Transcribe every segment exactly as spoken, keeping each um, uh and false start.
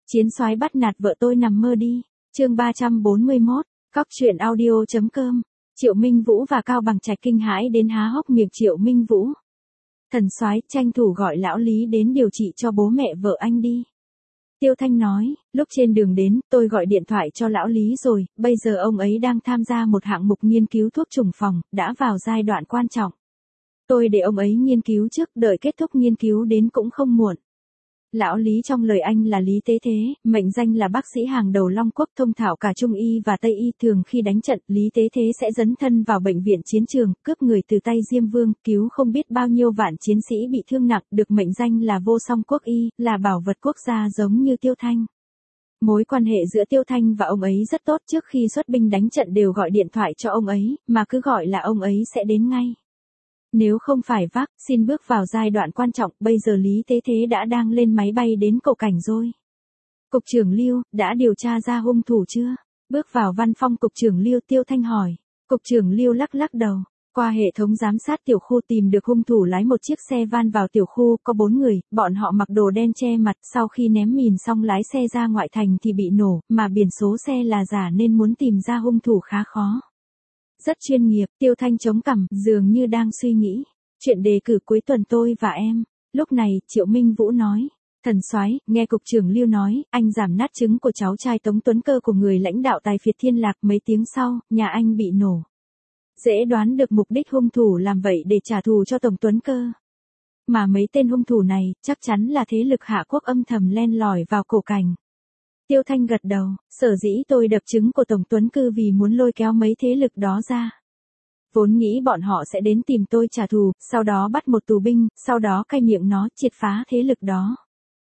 Chiến soái bắt nạt vợ tôi nằm mơ đi. Chương ba trăm bốn mươi mốt, Cóc truyện audio chấm com. Triệu Minh Vũ và Cao Bằng Trạch kinh hãi đến há hốc miệng. Triệu Minh Vũ: Thần soái, tranh thủ gọi lão Lý đến điều trị cho bố mẹ vợ anh đi. Tiêu Thanh nói, lúc trên đường đến, tôi gọi điện thoại cho lão Lý rồi, bây giờ ông ấy đang tham gia một hạng mục nghiên cứu thuốc trùng phòng, đã vào giai đoạn quan trọng. Tôi để ông ấy nghiên cứu trước, đợi kết thúc nghiên cứu đến cũng không muộn. Lão Lý trong lời anh là Lý Tế Thế, mệnh danh là bác sĩ hàng đầu Long Quốc, thông thạo cả Trung y và Tây y. Thường khi đánh trận, Lý Tế Thế sẽ dấn thân vào bệnh viện chiến trường, cướp người từ tay Diêm Vương, cứu không biết bao nhiêu vạn chiến sĩ bị thương nặng, được mệnh danh là vô song quốc y, là bảo vật quốc gia giống như Tiêu Thanh. Mối quan hệ giữa Tiêu Thanh và ông ấy rất tốt, trước khi xuất binh đánh trận đều gọi điện thoại cho ông ấy, mà cứ gọi là ông ấy sẽ đến ngay. Nếu không phải vác, xin bước vào giai đoạn quan trọng, bây giờ Lý Tế Thế đã đang lên máy bay đến Cổ Cảnh rồi. Cục trưởng Lưu, đã điều tra ra hung thủ chưa? Bước vào văn phòng Cục trưởng Lưu, Tiêu Thanh hỏi. Cục trưởng Lưu lắc lắc đầu. Qua hệ thống giám sát tiểu khu tìm được hung thủ lái một chiếc xe van vào tiểu khu, có bốn người, bọn họ mặc đồ đen che mặt, sau khi ném mìn xong lái xe ra ngoại thành thì bị nổ, mà biển số xe là giả nên muốn tìm ra hung thủ khá khó. Rất chuyên nghiệp. Tiêu Thanh chống cằm, dường như đang suy nghĩ. Chuyện đề cử cuối tuần tôi và em. Lúc này, Triệu Minh Vũ nói. Thần soái, nghe Cục trưởng Lưu nói, anh giảm nát trứng của cháu trai Tống Tuấn Cơ của người lãnh đạo Tài Phiệt Thiên Lạc, mấy tiếng sau, nhà anh bị nổ. Dễ đoán được mục đích hung thủ làm vậy để trả thù cho Tổng Tuấn Cơ. Mà mấy tên hung thủ này, chắc chắn là thế lực Hạ Quốc âm thầm len lỏi vào Cổ Cảnh. Tiêu Thanh gật đầu, sở dĩ tôi đập trứng của Tổng Tuấn Cư vì muốn lôi kéo mấy thế lực đó ra. Vốn nghĩ bọn họ sẽ đến tìm tôi trả thù, sau đó bắt một tù binh, sau đó cai miệng nó, triệt phá thế lực đó.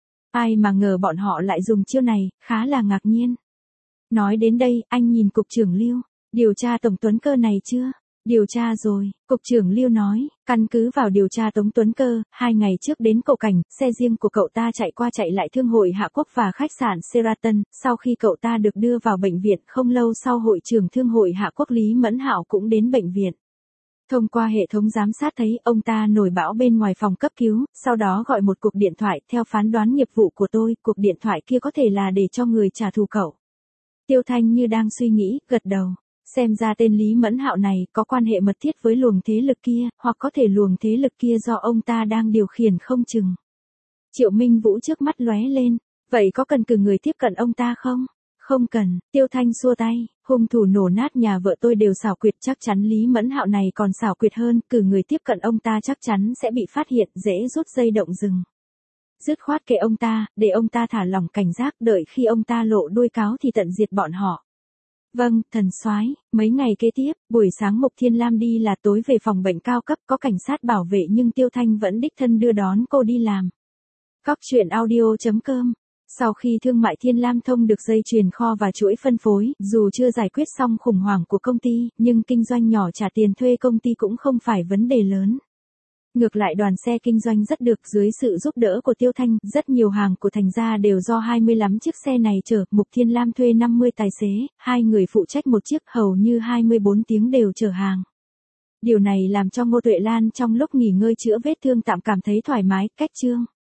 Ai mà ngờ bọn họ lại dùng chiêu này, khá là ngạc nhiên. Nói đến đây, anh nhìn Cục trưởng Lưu, điều tra Tổng Tuấn Cơ này chưa? Điều tra rồi, Cục trưởng Lưu nói, căn cứ vào điều tra Tống Tuấn Cơ, hai ngày trước đến Cổ Cảnh, xe riêng của cậu ta chạy qua chạy lại Thương hội Hạ Quốc và khách sạn Sheraton, sau khi cậu ta được đưa vào bệnh viện, không lâu sau hội trưởng Thương hội Hạ Quốc Lý Mẫn Hạo cũng đến bệnh viện. Thông qua hệ thống giám sát thấy ông ta nổi bão bên ngoài phòng cấp cứu, sau đó gọi một cuộc điện thoại, theo phán đoán nghiệp vụ của tôi, cuộc điện thoại kia có thể là để cho người trả thù cậu. Tiêu Thanh như đang suy nghĩ, gật đầu. Xem ra tên Lý Mẫn Hạo này có quan hệ mật thiết với luồng thế lực kia, hoặc có thể luồng thế lực kia do ông ta đang điều khiển không chừng. Triệu Minh Vũ trước mắt lóe lên, vậy có cần cử người tiếp cận ông ta không? Không cần. Tiêu Thanh xua tay, hung thủ nổ nát nhà vợ tôi đều xảo quyệt, chắc chắn Lý Mẫn Hạo này còn xảo quyệt hơn, cử người tiếp cận ông ta chắc chắn sẽ bị phát hiện, dễ rút dây động rừng. Dứt khoát kệ ông ta, để ông ta thả lỏng cảnh giác, đợi khi ông ta lộ đuôi cáo thì tận diệt bọn họ. Vâng, thần soái. Mấy ngày kế tiếp, buổi sáng Mục Thiên Lam đi là tối về phòng bệnh cao cấp, có cảnh sát bảo vệ nhưng Tiêu Thanh vẫn đích thân đưa đón cô đi làm. Cóc truyện audio chấm com. Sau khi Thương mại Thiên Lam thông được dây chuyền kho và chuỗi phân phối, dù chưa giải quyết xong khủng hoảng của công ty, nhưng kinh doanh nhỏ trả tiền thuê công ty cũng không phải vấn đề lớn. Ngược lại đoàn xe kinh doanh rất được, dưới sự giúp đỡ của Tiêu Thanh, rất nhiều hàng của Thành gia đều do hai mươi lăm chiếc xe này chở. Mục Thiên Lam thuê năm mươi tài xế, hai người phụ trách một chiếc, hầu như hai mươi bốn tiếng đều chở hàng. Điều này làm cho Ngô Tuệ Lan trong lúc nghỉ ngơi chữa vết thương tạm cảm thấy thoải mái. Cách chương